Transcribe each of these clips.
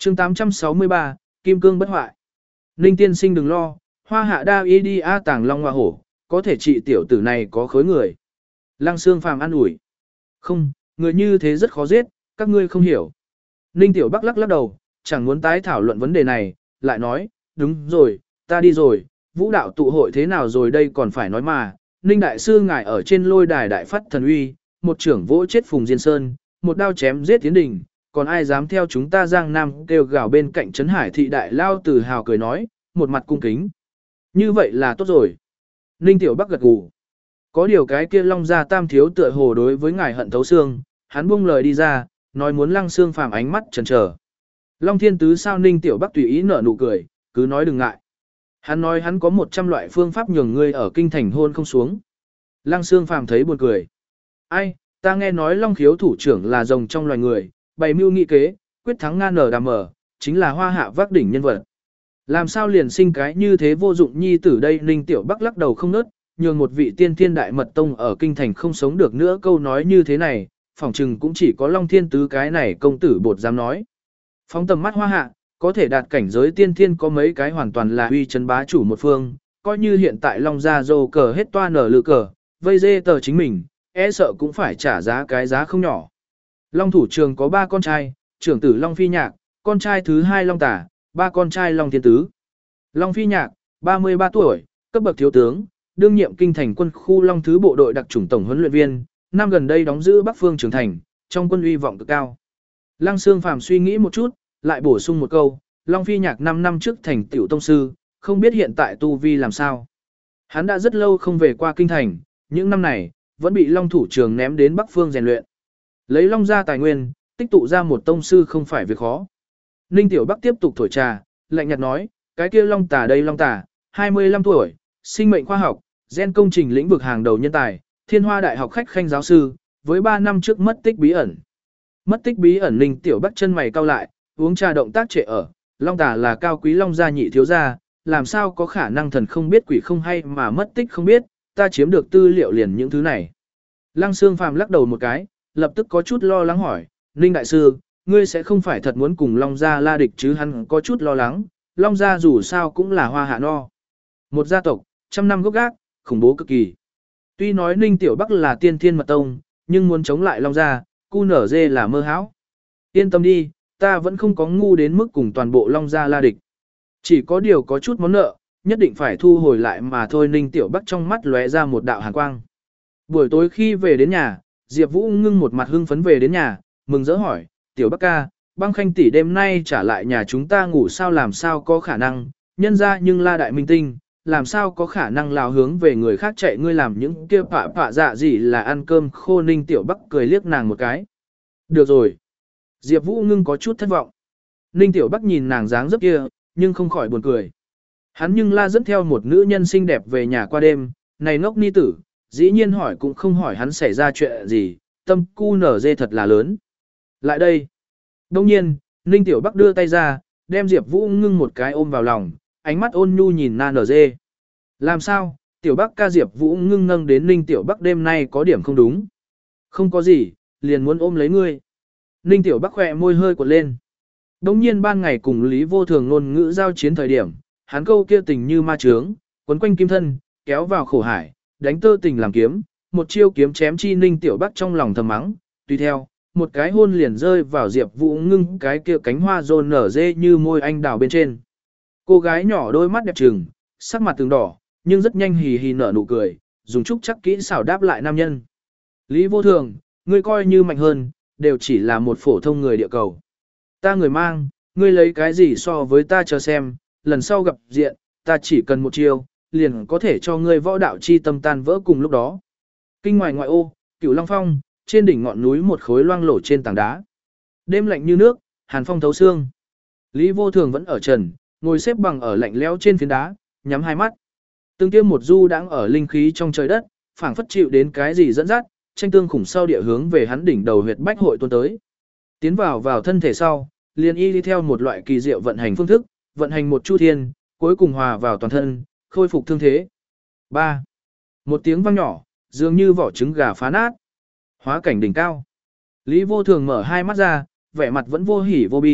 chương 863, Kim Cương bất hoại. Ninh tiên sinh đừng lo, hoa hạ đa y đi a tàng long hoa hổ, có thể trị tiểu tử này có khối người. Lăng Xương Phàm an ủi. Không, người như thế rất khó giết, các ngươi không hiểu. Ninh Tiểu Bắc lắc lắc đầu, chẳng muốn tái thảo luận vấn đề này, lại nói, đúng rồi, ta đi rồi, vũ đạo tụ hội thế nào rồi đây còn phải nói mà. Ninh Đại Sư ngài ở trên lôi đài đại phát thần uy, một trưởng vỗ chết Phùng Diên Sơn, một đao chém giết Tiến Đình, còn ai dám theo chúng ta Giang Nam kêu gào bên cạnh Trấn Hải thị đại lao tự hào cười nói, một mặt cung kính. Như vậy là tốt rồi. Ninh Tiểu Bắc gật gù. Có điều cái kia Long Gia Tam thiếu tựa hồ đối với ngài hận thấu xương, hắn buông lời đi ra, nói muốn Lăng Xương Phàm ánh mắt chần chờ. Long Thiên Tứ sao Ninh Tiểu Bắc tùy ý nở nụ cười, cứ nói đừng ngại. Hắn nói hắn có 100 loại phương pháp nhường ngươi ở kinh thành hôn không xuống. Lăng Xương Phàm thấy buồn cười. Ai, ta nghe nói Long Khiếu thủ trưởng là rồng trong loài người, bày mưu nghị kế, quyết thắng ngan nở đàm mở, chính là hoa hạ vác đỉnh nhân vật. Làm sao liền sinh cái như thế vô dụng nhi tử đây Ninh Tiểu Bắc lắc đầu không nớt, nhường một vị tiên thiên đại mật tông ở kinh thành không sống được nữa câu nói như thế này, phỏng chừng cũng chỉ có Long Thiên Tứ cái này công tử bột dám nói. Phóng tầm mắt hoa hạ, có thể đạt cảnh giới tiên thiên có mấy cái hoàn toàn là uy chấn bá chủ một phương, coi như hiện tại Long Gia dô cờ hết toa nở lự cờ, vây dê tờ chính mình, e sợ cũng phải trả giá cái giá không nhỏ. Long thủ trường có 3 con trai, trưởng tử Long Phi Nhạc, con trai thứ 2 Long Tả, 3 con trai Long Thiên Tứ. Long Phi Nhạc, 33 tuổi, cấp bậc thiếu tướng, đương nhiệm kinh thành quân khu Long Thứ bộ đội đặc chủng tổng huấn luyện viên, năm gần đây đóng giữ Bắc Phương trưởng thành, trong quân uy vọng cực cao. Lăng Xương Phàm suy nghĩ một chút, lại bổ sung một câu, Long Phi Nhạc 5 năm trước thành tiểu tông sư, không biết hiện tại tu vi làm sao. Hắn đã rất lâu không về qua kinh thành, những năm này, vẫn bị Long thủ trường ném đến Bắc Phương rèn luyện. Lấy Long ra tài nguyên, tích tụ ra một tông sư không phải việc khó. Ninh Tiểu Bắc tiếp tục thổi trà, lạnh nhạt nói, cái kia Long Tả đây Long Tả, 25 tuổi, sinh mệnh khoa học, gen công trình lĩnh vực hàng đầu nhân tài, Thiên Hoa Đại học khách khanh giáo sư, với 3 năm trước mất tích bí ẩn. Mất tích bí ẩn Ninh Tiểu Bắc chân mày cau lại, uống trà động tác trệ ở, Long Tả là cao quý Long gia nhị thiếu gia, làm sao có khả năng thần không biết quỷ không hay mà mất tích không biết, ta chiếm được tư liệu liền những thứ này. Lăng Xương Phàm lắc đầu một cái, lập tức có chút lo lắng hỏi, Ninh Đại Sư, ngươi sẽ không phải thật muốn cùng Long gia la địch chứ hắn có chút lo lắng, Long gia dù sao cũng là hoa hạ no. Một gia tộc, trăm năm gốc gác, khủng bố cực kỳ. Tuy nói Ninh Tiểu Bắc là tiên thiên mật tông, nhưng muốn chống lại Long gia, cu nở dê là mơ hão. Yên tâm đi, ta vẫn không có ngu đến mức cùng toàn bộ Long gia la địch. Chỉ có điều có chút món nợ, nhất định phải thu hồi lại mà thôi. Ninh Tiểu Bắc trong mắt lóe ra một đạo hàn quang. Buổi tối khi về đến nhà, Diệp Vũ ngưng một mặt hưng phấn về đến nhà, mừng rỡ hỏi, Tiểu Bắc ca, Băng Khanh tỷ đêm nay trả lại nhà chúng ta ngủ sao làm sao có khả năng, nhân ra nhưng la đại minh tinh, làm sao có khả năng lao hướng về người khác chạy ngươi làm những kia phạ dạ gì là ăn cơm khô. Ninh Tiểu Bắc cười liếc nàng một cái. Được rồi. Diệp Vũ ngưng có chút thất vọng. Ninh Tiểu Bắc nhìn nàng dáng dấp kia, nhưng không khỏi buồn cười. Hắn nhưng la dẫn theo một nữ nhân xinh đẹp về nhà qua đêm, này ngốc ni tử, dĩ nhiên hỏi cũng không hỏi hắn xảy ra chuyện gì, tâm cu nở dê thật là lớn. Lại đây. Đông nhiên, Ninh Tiểu Bắc đưa tay ra, đem Diệp Vũ ngưng một cái ôm vào lòng, ánh mắt ôn nhu nhìn na nở dê. Làm sao, Tiểu Bắc ca? Diệp Vũ ngưng nâng đến Ninh Tiểu Bắc đêm nay có điểm không đúng. Không có gì, liền muốn ôm lấy ngươi. Ninh Tiểu Bắc khỏe môi hơi quật lên. Đông nhiên ban ngày cùng Lý Vô Thường ngôn ngữ giao chiến thời điểm, hắn câu kia tình như ma chướng, quấn quanh kim thân, kéo vào khổ hải, đánh tơ tình làm kiếm, một chiêu kiếm chém chi. Ninh Tiểu Bắc trong lòng thầm mắng, tùy theo, một cái hôn liền rơi vào Diệp Vũ ngưng cái kia cánh hoa rôn nở dê như môi anh đào bên trên. Cô gái nhỏ đôi mắt đẹp trừng, sắc mặt từng đỏ, nhưng rất nhanh hì hì nở nụ cười, dùng chút chắc kỹ xảo đáp lại nam nhân. Lý Vô Thường, ngươi coi như mạnh hơn, đều chỉ là một phổ thông người địa cầu. Ta người mang, ngươi lấy cái gì so với ta chờ xem, lần sau gặp diện, ta chỉ cần một chiêu, liền có thể cho ngươi võ đạo chi tâm tan vỡ cùng lúc đó. Kinh ngoài ngoại ô, Cửu Long Phong, trên đỉnh ngọn núi một khối loang lổ trên tảng đá. Đêm lạnh như nước, hàn phong thấu xương. Lý Vô Thường vẫn ở trần, ngồi xếp bằng ở lạnh lẽo trên phiến đá, nhắm hai mắt. Từng tiêm một du đang ở linh khí trong trời đất, phảng phất chịu đến cái gì dẫn dắt, tranh tương khủng sau địa hướng về hắn đỉnh đầu huyệt bách hội tuôn tới. Tiến vào thân thể sau, liền y đi theo một loại kỳ diệu vận hành phương thức, vận hành một chu thiên, cuối cùng hòa vào toàn thân, khôi phục thương thế. 3. Một tiếng vang nhỏ, dường như vỏ trứng gà phá nát. Hóa cảnh đỉnh cao. Lý Vô Thường mở hai mắt ra, vẻ mặt vẫn vô hỉ vô bi,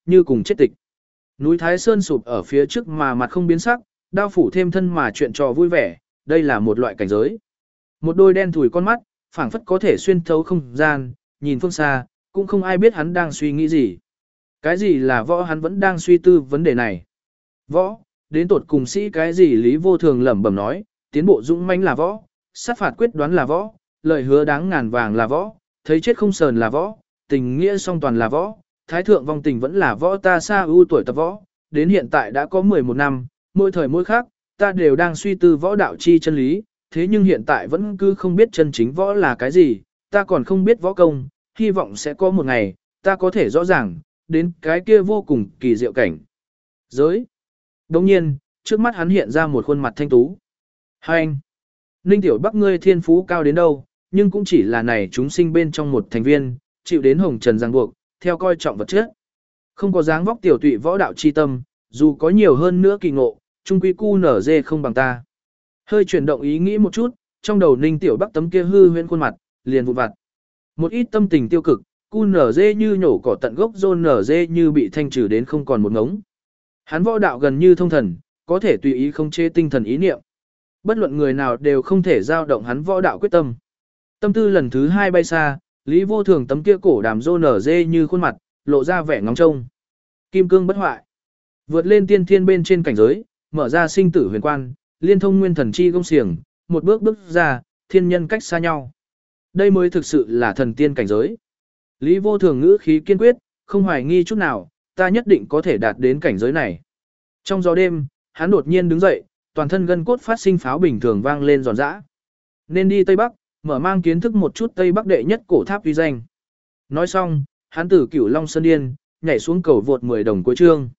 như cùng chết tịch. Núi Thái Sơn sụp ở phía trước mà mặt không biến sắc, đao phủ thêm thân mà chuyện trò vui vẻ, đây là một loại cảnh giới. Một đôi đen thủi con mắt, phảng phất có thể xuyên thấu không gian, nhìn phương xa, cũng không ai biết hắn đang suy nghĩ gì. Cái gì là võ, hắn vẫn đang suy tư vấn đề này. Võ, đến tột cùng sĩ cái gì Lý Vô Thường lẩm bẩm nói, tiến bộ dũng mãnh là võ, sát phạt quyết đoán là võ, lời hứa đáng ngàn vàng là võ, thấy chết không sờn là võ, tình nghĩa song toàn là võ, thái thượng vong tình vẫn là võ. Ta xa ưu tuổi tập võ, đến hiện tại đã có 11 năm, mỗi thời mỗi khác, ta đều đang suy tư võ đạo chi chân lý, thế nhưng hiện tại vẫn cứ không biết chân chính võ là cái gì, ta còn không biết võ công, hy vọng sẽ có một ngày, ta có thể rõ ràng, đến cái kia vô cùng kỳ diệu cảnh. Giới. Đồng nhiên, trước mắt hắn hiện ra một khuôn mặt thanh tú. Hai anh. Ninh Tiểu Bắc ngươi thiên phú cao đến đâu, nhưng cũng chỉ là này chúng sinh bên trong một thành viên, chịu đến hồng trần ràng buộc, theo coi trọng vật chất. Không có dáng vóc tiểu tụy võ đạo chi tâm, dù có nhiều hơn nữa kỳ ngộ, trung quy cu nở dê không bằng ta. Hơi chuyển động ý nghĩ một chút, trong đầu Ninh Tiểu Bắc tấm kia hư huyễn khuôn mặt, liền vụt vặt. Một ít tâm tình tiêu cực, cu nở dê như nhổ cỏ tận gốc, rôn nở dê như bị thanh trừ đến không còn một ngống. Hắn võ đạo gần như thông thần, có thể tùy ý không chế tinh thần ý niệm. Bất luận người nào đều không thể giao động hắn võ đạo quyết tâm. Tâm tư lần thứ hai bay xa, Lý Vô Thường tấm kia cổ đàm rô nở dê như khuôn mặt, lộ ra vẻ ngóng trông. Kim cương bất hoại. Vượt lên tiên thiên bên trên cảnh giới, mở ra sinh tử huyền quan, liên thông nguyên thần chi công xiềng, một bước bước ra, thiên nhân cách xa nhau. Đây mới thực sự là thần tiên cảnh giới. Lý Vô Thường ngữ khí kiên quyết, không hoài nghi chút nào, ta nhất định có thể đạt đến cảnh giới này. Trong gió đêm, hắn đột nhiên đứng dậy, toàn thân gân cốt phát sinh pháo bình thường vang lên giòn giã. Nên đi Tây Bắc, mở mang kiến thức một chút Tây Bắc đệ nhất cổ tháp uy danh. Nói xong, hắn từ Cửu Long Sơn Điên, nhảy xuống cầu vượt 10 đồng cuối chương.